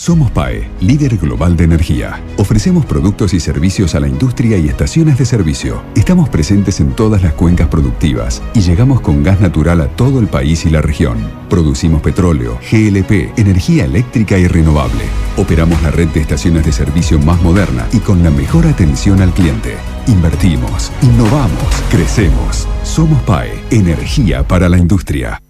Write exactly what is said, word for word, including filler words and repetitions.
Somos P A E, líder global de energía. Ofrecemos productos y servicios a la industria y estaciones de servicio. Estamos presentes en todas las cuencas productivas y llegamos con gas natural a todo el país y la región. Producimos petróleo, G L P, energía eléctrica y renovable. Operamos la red de estaciones de servicio más moderna y con la mejor atención al cliente. Invertimos, innovamos, crecemos. Somos P A E, energía para la industria.